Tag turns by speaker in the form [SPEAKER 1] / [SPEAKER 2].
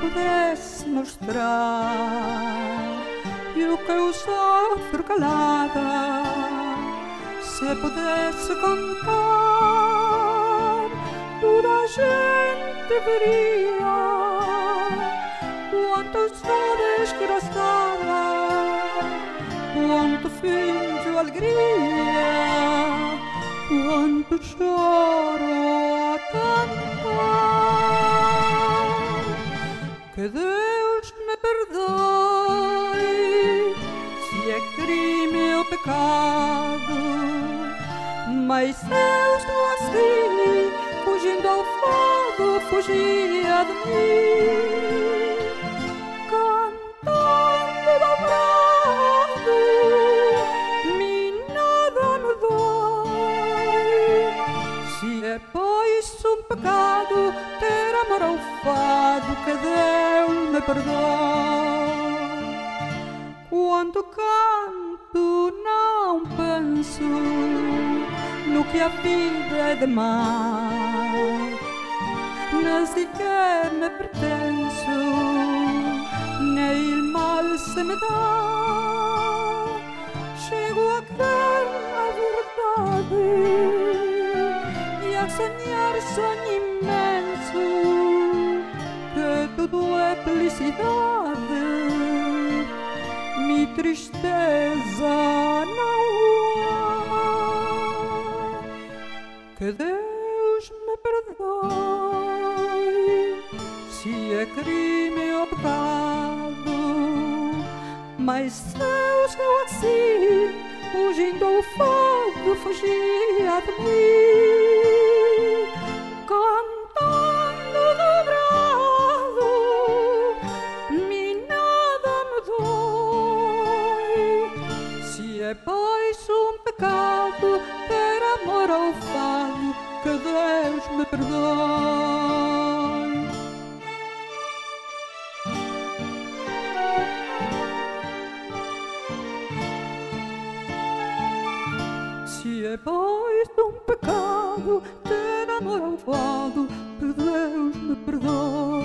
[SPEAKER 1] pudesse mostrar e o que eu sofro calada, se pudesse contar, toda a gente veria quanto sou desgraçada, quanto finjo alegria, quanto choro a cantar. Que Deus me perdoe se é crime ou pecado, mas eu estou assim, fugindo ao fogo, fugia de mim, cantando dobrado, me nada me dói. Se é pois um pecado ter amor ao fado, que Deus me perdoe. Quando canto não penso no que a vida é demais, nem sequer me pertenço, nem o mal se me dá. Chego a crer a verdade e a sonhar sonho imenso, que tudo é felicidade, minha tristeza não há. Que Deus me perdoe se é crime ou pecado, mas eu estou assim, fugindo ao fogo, fugia de mim, cantando dobrado, me nada me dói. Se é pois um pecado ter amor ao fado, que Deus me perdoe. Se é pois um pecado ter amor ao fado, que Deus me perdoe.